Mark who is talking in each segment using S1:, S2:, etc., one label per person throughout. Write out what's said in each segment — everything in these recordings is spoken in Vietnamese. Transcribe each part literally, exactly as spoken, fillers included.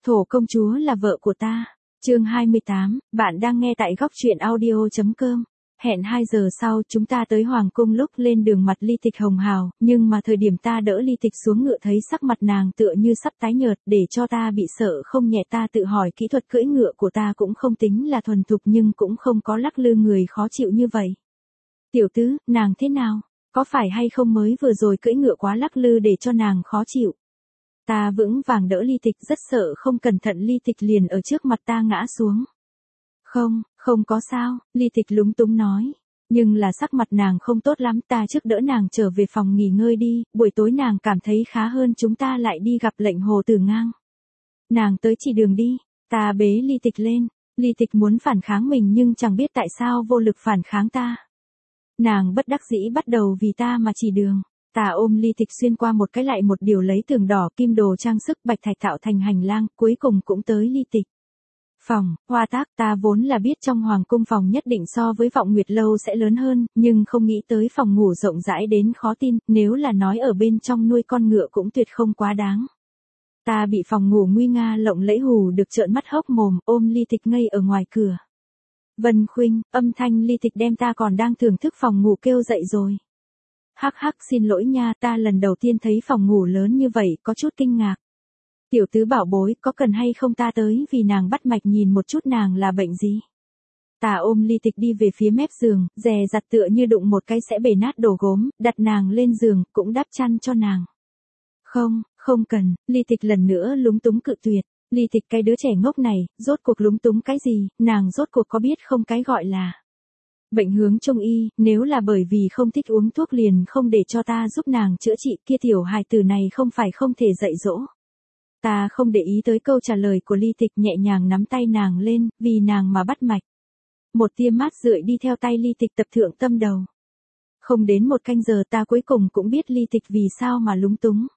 S1: Thổ công chúa là vợ của ta. Chương hai mươi tám, bạn đang nghe tại góc truyện audio chấm com. Hẹn hai giờ sau chúng ta tới Hoàng cung lúc lên đường mặt Ly Tịch hồng hào, nhưng mà thời điểm ta đỡ Ly Tịch xuống ngựa thấy sắc mặt nàng tựa như sắp tái nhợt, để cho ta bị sợ không nhẹ. Ta tự hỏi kỹ thuật cưỡi ngựa của ta cũng không tính là thuần thục nhưng cũng không có lắc lư người khó chịu như vậy. Tiểu tứ, nàng thế nào? Có phải hay không mới vừa rồi cưỡi ngựa quá lắc lư để cho nàng khó chịu? Ta vững vàng đỡ Ly Tịch, rất sợ không cẩn thận Ly Tịch liền ở trước mặt ta ngã xuống. Không, không có sao, Ly Tịch lúng túng nói. Nhưng là sắc mặt nàng không tốt lắm, ta trước đỡ nàng trở về phòng nghỉ ngơi đi, buổi tối nàng cảm thấy khá hơn chúng ta lại đi gặp lệnh Hồ Tử Ngang. Nàng tới chỉ đường đi, ta bế Ly Tịch lên, Ly Tịch muốn phản kháng mình nhưng chẳng biết tại sao vô lực phản kháng ta. Nàng bất đắc dĩ bắt đầu vì ta mà chỉ đường. Ta ôm Ly Tịch xuyên qua một cái lại một điều lấy tường đỏ kim đồ trang sức bạch thạch tạo thành hành lang, cuối cùng cũng tới Ly Tịch. Phòng, hoa tác, ta vốn là biết trong hoàng cung phòng nhất định so với Vọng Nguyệt Lâu sẽ lớn hơn, nhưng không nghĩ tới phòng ngủ rộng rãi đến khó tin, nếu là nói ở bên trong nuôi con ngựa cũng tuyệt không quá đáng. Ta bị phòng ngủ nguy nga lộng lẫy hù được trợn mắt hốc mồm, ôm Ly Tịch ngây ở ngoài cửa. Vân Khuynh, âm thanh Ly Tịch đem ta còn đang thưởng thức phòng ngủ kêu dậy rồi. Hắc hắc, xin lỗi nha, ta lần đầu tiên thấy phòng ngủ lớn như vậy, có chút kinh ngạc. Tiểu tứ bảo bối, có cần hay không ta tới vì nàng bắt mạch nhìn một chút nàng là bệnh gì? Ta ôm Ly Tịch đi về phía mép giường, dè dặt tựa như đụng một cái sẽ bể nát đồ gốm, đặt nàng lên giường, cũng đắp chăn cho nàng. Không, không cần, Ly Tịch lần nữa lúng túng cự tuyệt. Ly Tịch cái đứa trẻ ngốc này, rốt cuộc lúng túng cái gì, nàng rốt cuộc có biết không cái gọi là bệnh hướng trung y, nếu là bởi vì không thích uống thuốc liền không để cho ta giúp nàng chữa trị, kia tiểu hài tử này không phải không thể dạy dỗ. Ta không để ý tới câu trả lời của Ly Tịch, nhẹ nhàng nắm tay nàng lên, vì nàng mà bắt mạch. Một tia mát rượi đi theo tay Ly Tịch tập thượng tâm đầu. Không đến một canh giờ ta cuối cùng cũng biết Ly Tịch vì sao mà lúng túng.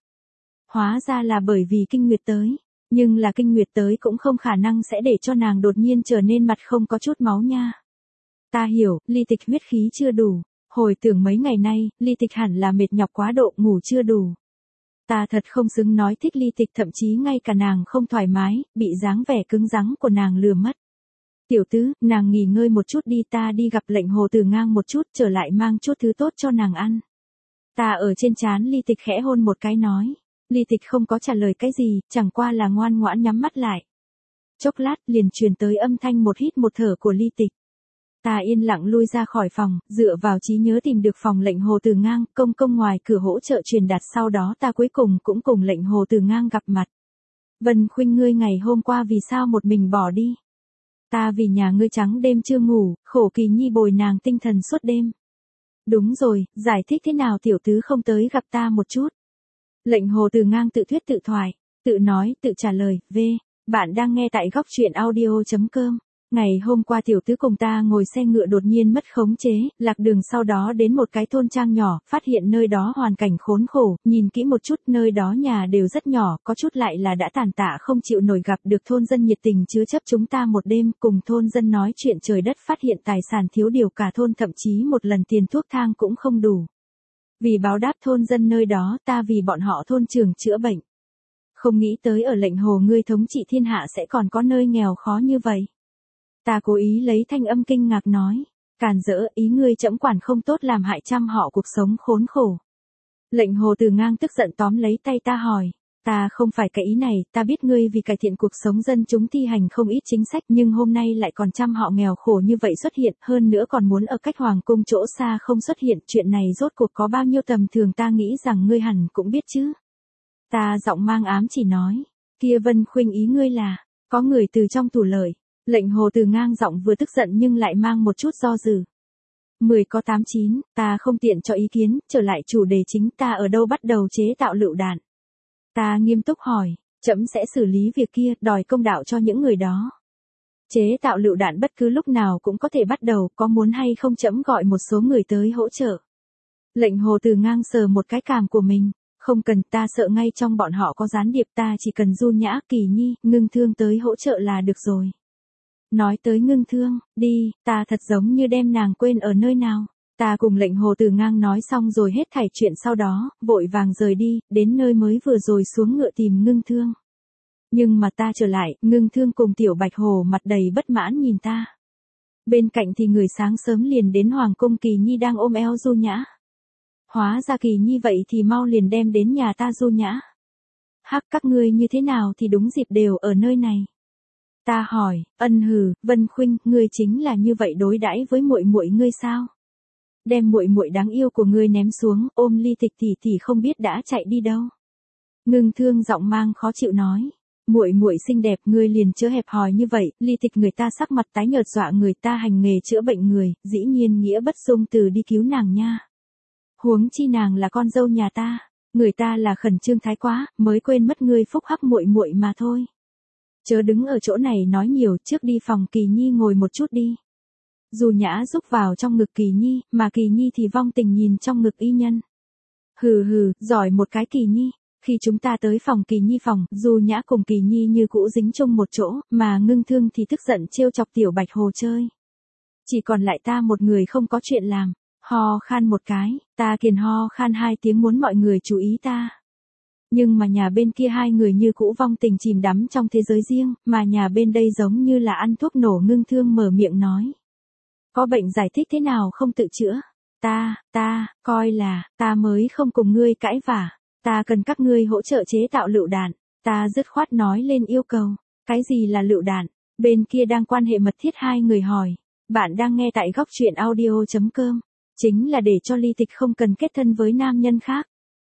S1: Hóa ra là bởi vì kinh nguyệt tới, nhưng là kinh nguyệt tới cũng không khả năng sẽ để cho nàng đột nhiên trở nên mặt không có chút máu nha. Ta hiểu, Ly Tịch huyết khí chưa đủ, hồi tưởng mấy ngày nay, Ly Tịch hẳn là mệt nhọc quá độ, ngủ chưa đủ. Ta thật không xứng nói thích Ly Tịch, thậm chí ngay cả nàng không thoải mái, bị dáng vẻ cứng rắn của nàng lừa mất. Tiểu tứ, nàng nghỉ ngơi một chút đi, ta đi gặp lệnh Hồ Tử Ngang một chút, trở lại mang chút thứ tốt cho nàng ăn. Ta ở trên trán Ly Tịch khẽ hôn một cái nói. Ly Tịch không có trả lời cái gì, chẳng qua là ngoan ngoãn nhắm mắt lại. Chốc lát liền truyền tới âm thanh một hít một thở của Ly Tịch. Ta yên lặng lui ra khỏi phòng, dựa vào trí nhớ tìm được phòng lệnh Hồ Tử Ngang, công công ngoài cửa hỗ trợ truyền đạt, sau đó ta cuối cùng cũng cùng lệnh Hồ Tử Ngang gặp mặt. Vân Khuynh, ngươi ngày hôm qua vì sao một mình bỏ đi? Ta vì nhà ngươi trắng đêm chưa ngủ, khổ Kỳ Nhi bồi nàng tinh thần suốt đêm. Đúng rồi, giải thích thế nào tiểu tứ không tới gặp ta một chút? Lệnh Hồ Tử Ngang tự thuyết tự thoại, tự nói, tự trả lời, v. Bạn đang nghe tại góc truyện audio chấm com. Ngày hôm qua tiểu tứ cùng ta ngồi xe ngựa đột nhiên mất khống chế, lạc đường, sau đó đến một cái thôn trang nhỏ, phát hiện nơi đó hoàn cảnh khốn khổ, nhìn kỹ một chút nơi đó nhà đều rất nhỏ, có chút lại là đã tàn tạ không chịu nổi, gặp được thôn dân nhiệt tình chứa chấp chúng ta một đêm, cùng thôn dân nói chuyện trời đất, phát hiện tài sản thiếu điều cả thôn, thậm chí một lần tiền thuốc thang cũng không đủ. Vì báo đáp thôn dân nơi đó, ta vì bọn họ thôn trường chữa bệnh. Không nghĩ tới ở lệnh Hồ ngươi thống trị thiên hạ sẽ còn có nơi nghèo khó như vậy. Ta cố ý lấy thanh âm kinh ngạc nói, càn rỡ, ý ngươi trẫm quản không tốt làm hại trăm họ cuộc sống khốn khổ. Lệnh Hồ Tử Ngang tức giận tóm lấy tay ta hỏi, ta không phải cái ý này, ta biết ngươi vì cải thiện cuộc sống dân chúng thi hành không ít chính sách, nhưng hôm nay lại còn trăm họ nghèo khổ như vậy xuất hiện, hơn nữa còn muốn ở cách hoàng cung chỗ xa không xuất hiện, chuyện này rốt cuộc có bao nhiêu tầm thường, ta nghĩ rằng ngươi hẳn cũng biết chứ. Ta giọng mang ám chỉ nói, kia Vân Khuynh, ý ngươi là, có người từ trong tủ lợi. Lệnh Hồ Tử Ngang giọng vừa tức giận nhưng lại mang một chút do dự. Mười có tám chín, ta không tiện cho ý kiến, trở lại chủ đề chính, ta ở đâu bắt đầu chế tạo lựu đạn? Ta nghiêm túc hỏi, trẫm sẽ xử lý việc kia, đòi công đạo cho những người đó. Chế tạo lựu đạn bất cứ lúc nào cũng có thể bắt đầu, có muốn hay không trẫm gọi một số người tới hỗ trợ? Lệnh Hồ Tử Ngang sờ một cái cằm của mình, không cần, ta sợ ngay trong bọn họ có gián điệp, ta chỉ cần Du Nhã, Kỳ Nhi, Ngưng Thương tới hỗ trợ là được rồi. Nói tới Ngưng Thương, đi, ta thật giống như đem nàng quên ở nơi nào. Ta cùng lệnh Hồ Tử Ngang nói xong rồi hết thảy chuyện sau đó, vội vàng rời đi, đến nơi mới vừa rồi xuống ngựa tìm Ngưng Thương. Nhưng mà ta trở lại, Ngưng Thương cùng Tiểu Bạch Hồ mặt đầy bất mãn nhìn ta. Bên cạnh thì người sáng sớm liền đến Hoàng cung Kỳ Nhi đang ôm eo Du Nhã. Hóa ra Kỳ Nhi vậy thì mau liền đem đến nhà ta Du Nhã. Hắc, các ngươi như thế nào thì đúng dịp đều ở nơi này. Ta hỏi, ân hừ, Vân Khuynh, ngươi chính là như vậy đối đãi với muội muội ngươi sao? Đem muội muội đáng yêu của ngươi ném xuống, ôm Ly Tịch tỷ tỷ không biết đã chạy đi đâu. Ngưng Thương giọng mang khó chịu nói, muội muội xinh đẹp, ngươi liền chớ hẹp hòi như vậy. Ly Tịch người ta sắc mặt tái nhợt dọa người ta hành nghề chữa bệnh người, dĩ nhiên nghĩa bất dung từ đi cứu nàng nha. Huống chi nàng là con dâu nhà ta, người ta là khẩn trương thái quá, mới quên mất ngươi phúc hắc muội muội mà thôi. Chớ đứng ở chỗ này nói nhiều, trước đi phòng Kỳ Nhi ngồi một chút đi. Du Nhã rúc vào trong ngực Kỳ Nhi, mà Kỳ Nhi thì vong tình nhìn trong ngực y nhân. Hừ hừ, giỏi một cái Kỳ Nhi. Khi chúng ta tới phòng Kỳ Nhi phòng, Du Nhã cùng Kỳ Nhi như cũ dính chung một chỗ, mà Ngưng Thương thì tức giận trêu chọc Tiểu Bạch Hồ chơi. Chỉ còn lại ta một người không có chuyện làm, ho khan một cái, ta kiền ho khan hai tiếng muốn mọi người chú ý ta. Nhưng mà nhà bên kia hai người như cũ vong tình chìm đắm trong thế giới riêng, mà nhà bên đây giống như là ăn thuốc nổ. Ngưng Thương mở miệng nói. Có bệnh giải thích thế nào không tự chữa? Ta, ta, coi là, ta mới không cùng ngươi cãi vả. Ta cần các ngươi hỗ trợ chế tạo lựu đạn. Ta dứt khoát nói lên yêu cầu. Cái gì là lựu đạn? Bên kia đang quan hệ mật thiết hai người hỏi. Bạn đang nghe tại góc truyện audio chấm com. Chính là để cho Ly Tịch không cần kết thân với nam nhân khác.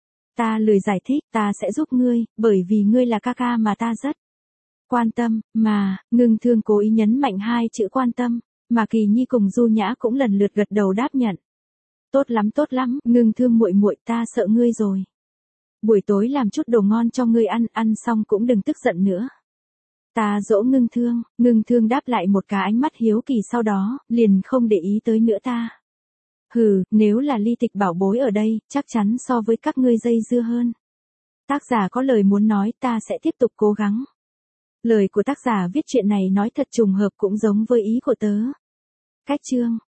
S1: Ta lười giải thích, ta sẽ giúp ngươi, bởi vì ngươi là ca ca mà ta rất quan tâm, mà. Ngưng Thương cố ý nhấn mạnh hai chữ quan tâm, mà Kỳ Nhi cùng Du Nhã cũng lần lượt gật đầu đáp nhận. Tốt lắm tốt lắm, Ngưng Thương muội muội, ta sợ ngươi rồi. Buổi tối làm chút đồ ngon cho ngươi ăn, ăn xong cũng đừng tức giận nữa. Ta dỗ Ngưng Thương. Ngưng Thương đáp lại một cái ánh mắt hiếu kỳ, sau đó liền không để ý tới nữa ta. Hừ, nếu là Ly Tịch bảo bối ở đây, chắc chắn so với các ngươi dây dưa hơn. Tác giả có lời muốn nói, ta sẽ tiếp tục cố gắng. Lời của tác giả viết chuyện này nói thật trùng hợp, cũng giống với ý của tớ. Cách chương